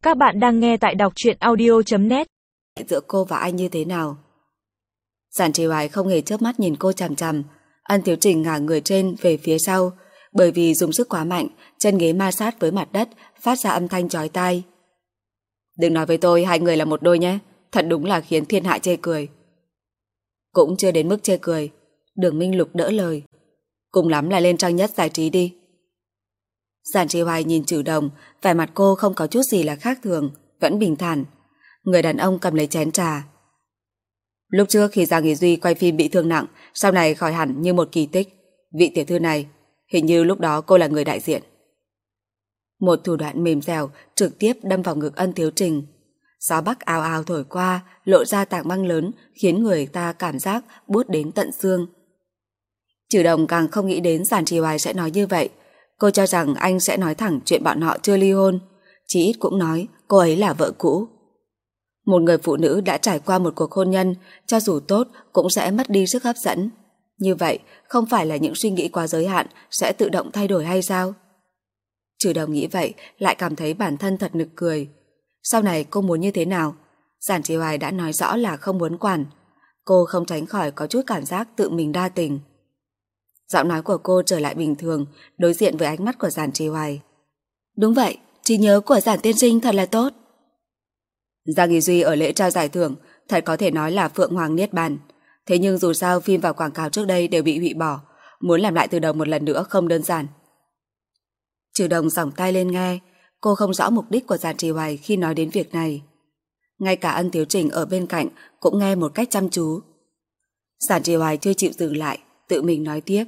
Các bạn đang nghe tại đọc truyện audio.net. Giữa cô và anh như thế nào? Giản Trì Hoài không hề chớp mắt nhìn cô chằm chằm. Ân Thiếu Trình ngả người trên về phía sau, bởi vì dùng sức quá mạnh, chân ghế ma sát với mặt đất, phát ra âm thanh chói tai. Đừng nói với tôi hai người là một đôi nhé, thật đúng là khiến thiên hạ chê cười. Cũng chưa đến mức chê cười, Đường Minh Lục đỡ lời. Cùng lắm là lên trang nhất giải trí đi. Giản Trì Hoài nhìn Trử Đồng, vẻ mặt cô không có chút gì là khác thường, vẫn bình thản. Người đàn ông cầm lấy chén trà. Lúc trước khi Giang Ý Duy quay phim bị thương nặng, sau này khỏi hẳn như một kỳ tích. Vị tiểu thư này, hình như lúc đó cô là người đại diện. Một thủ đoạn mềm dẻo trực tiếp đâm vào ngực Ân Thiếu Trình. Gió bắc ào ào thổi qua, lộ ra tảng băng lớn, khiến người ta cảm giác buốt đến tận xương. Trử Đồng càng không nghĩ đến Giản Trì Hoài sẽ nói như vậy. Cô cho rằng anh sẽ nói thẳng chuyện bọn họ chưa ly hôn, chỉ ít cũng nói cô ấy là vợ cũ. Một người phụ nữ đã trải qua một cuộc hôn nhân, cho dù tốt cũng sẽ mất đi sức hấp dẫn. Như vậy, không phải là những suy nghĩ quá giới hạn sẽ tự động thay đổi hay sao? Trử Đồng nghĩ vậy, lại cảm thấy bản thân thật nực cười. Sau này cô muốn như thế nào? Giản Trì Hoài đã nói rõ là không muốn quản. Cô không tránh khỏi có chút cảm giác tự mình đa tình. Giọng nói của cô trở lại bình thường, đối diện với ánh mắt của Giản Trì Hoài. Đúng vậy, trí nhớ của Giản tiên sinh thật là tốt. Giang Ý Duy ở lễ trao giải thưởng thật có thể nói là phượng hoàng niết bàn. Thế nhưng dù sao phim và quảng cáo trước đây đều bị hủy bỏ, muốn làm lại từ đầu một lần nữa không đơn giản. Trử Đồng giỏng tai lên nghe, cô không rõ mục đích của Giản Trì Hoài khi nói đến việc này. Ngay cả Ân Thiếu Trình ở bên cạnh cũng nghe một cách chăm chú. Giản Trì Hoài chưa chịu dừng lại, tự mình nói tiếp.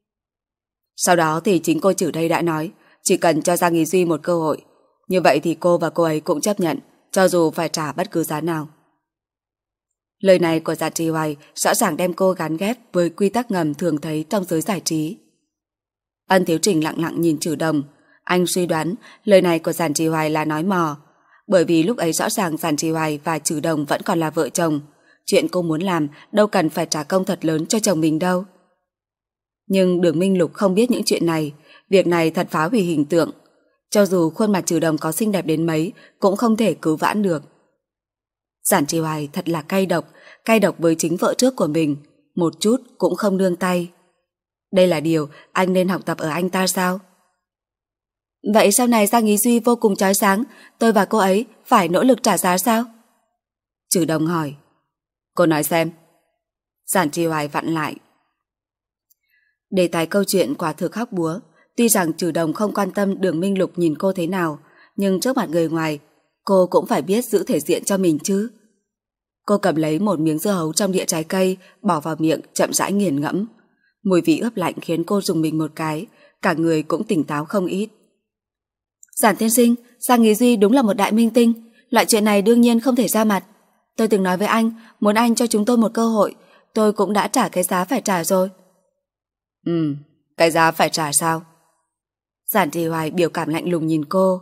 Sau đó thì chính cô Trử đây đã nói, chỉ cần cho Giang Ý Duy một cơ hội, như vậy thì cô và cô ấy cũng chấp nhận, cho dù phải trả bất cứ giá nào. Lời này của Giản Trì Hoài rõ ràng đem cô gán ghép với quy tắc ngầm thường thấy trong giới giải trí. Ân Thiếu Trình lặng lặng nhìn Trử Đồng, anh suy đoán lời này của Giản Trì Hoài là nói mò, bởi vì lúc ấy rõ ràng Giản Trì Hoài và Trử Đồng vẫn còn là vợ chồng, chuyện cô muốn làm đâu cần phải trả công thật lớn cho chồng mình đâu. Nhưng Đường Minh Lục không biết những chuyện này, việc này thật phá hủy hình tượng. Cho dù khuôn mặt Trử Đồng có xinh đẹp đến mấy, cũng không thể cứu vãn được. Giản Trì Hoài thật là cay độc với chính vợ trước của mình, một chút cũng không nương tay. Đây là điều anh nên học tập ở anh ta sao? Vậy sau này Giang Ý Duy vô cùng chói sáng, tôi và cô ấy phải nỗ lực trả giá sao? Trử Đồng hỏi. Cô nói xem. Giản Trì Hoài vặn lại. Đề tài câu chuyện quả thực hóc búa. Tuy rằng Trử Đồng không quan tâm Đường Minh Lục nhìn cô thế nào, nhưng trước mặt người ngoài, cô cũng phải biết giữ thể diện cho mình chứ. Cô cầm lấy một miếng dưa hấu trong đĩa trái cây, bỏ vào miệng chậm rãi nghiền ngẫm. Mùi vị ướp lạnh khiến cô rùng mình một cái, cả người cũng tỉnh táo không ít. Giản tiên sinh, Giang Ý Duy đúng là một đại minh tinh, loại chuyện này đương nhiên không thể ra mặt. Tôi từng nói với anh, muốn anh cho chúng tôi một cơ hội, tôi cũng đã trả cái giá phải trả rồi. Cái giá phải trả sao? Giản Trì Hoài biểu cảm lạnh lùng nhìn cô.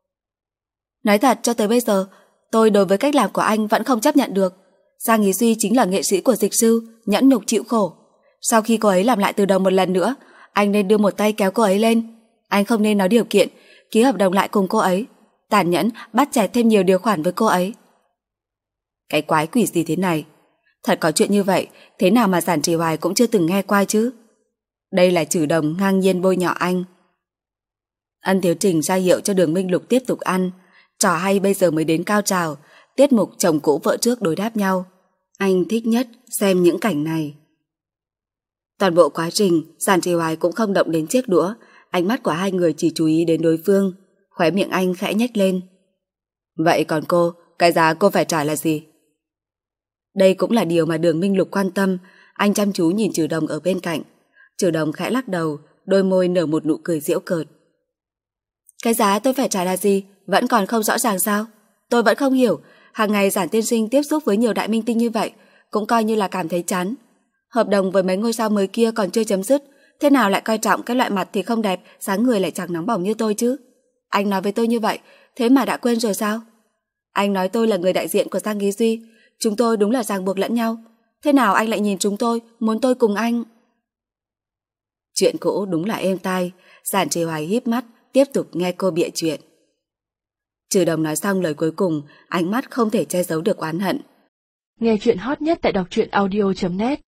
Nói thật, cho tới bây giờ, tôi đối với cách làm của anh vẫn không chấp nhận được. Giang Ý Duy chính là nghệ sĩ của dịch sư, nhẫn nhục chịu khổ. Sau khi cô ấy làm lại từ đầu một lần nữa, anh nên đưa một tay kéo cô ấy lên. Anh không nên nói điều kiện, ký hợp đồng lại cùng cô ấy, tàn nhẫn bắt chẹt thêm nhiều điều khoản với cô ấy. Cái quái quỷ gì thế này? Thật có chuyện như vậy, thế nào mà Giản Trì Hoài cũng chưa từng nghe qua chứ? Đây là Trử Đồng ngang nhiên bôi nhọ anh. Ân Thiếu Trình ra hiệu cho Đường Minh Lục tiếp tục ăn. Trò hay bây giờ mới đến cao trào, tiết mục chồng cũ vợ trước đối đáp nhau. Anh thích nhất xem những cảnh này. Toàn bộ quá trình, Giản Trì Hoài cũng không động đến chiếc đũa, ánh mắt của hai người chỉ chú ý đến đối phương, khóe miệng anh khẽ nhếch lên. Vậy còn cô, cái giá cô phải trả là gì? Đây cũng là điều mà Đường Minh Lục quan tâm, anh chăm chú nhìn Trử Đồng ở bên cạnh. Trử Đồng khẽ lắc đầu, đôi môi nở một nụ cười giễu cợt. Cái giá tôi phải trả là gì? Vẫn còn không rõ ràng sao? Tôi vẫn không hiểu, hàng ngày Giản tiên sinh tiếp xúc với nhiều đại minh tinh như vậy, cũng coi như là cảm thấy chán. Hợp đồng với mấy ngôi sao mới kia còn chưa chấm dứt, thế nào lại coi trọng cái loại mặt thì không đẹp, dáng người lại chẳng nóng bỏng như tôi chứ? Anh nói với tôi như vậy, thế mà đã quên rồi sao? Anh nói tôi là người đại diện của Giang Ý Duy, chúng tôi đúng là ràng buộc lẫn nhau. Thế nào anh lại nhìn chúng tôi, muốn tôi cùng anh? Chuyện cũ đúng là êm tai. Giản Trì Hoài híp mắt tiếp tục nghe cô bịa chuyện. Trừ Đồng nói xong lời cuối cùng, ánh mắt không thể che giấu được oán hận. Nghe chuyện hot nhất tại đọc truyện audio.net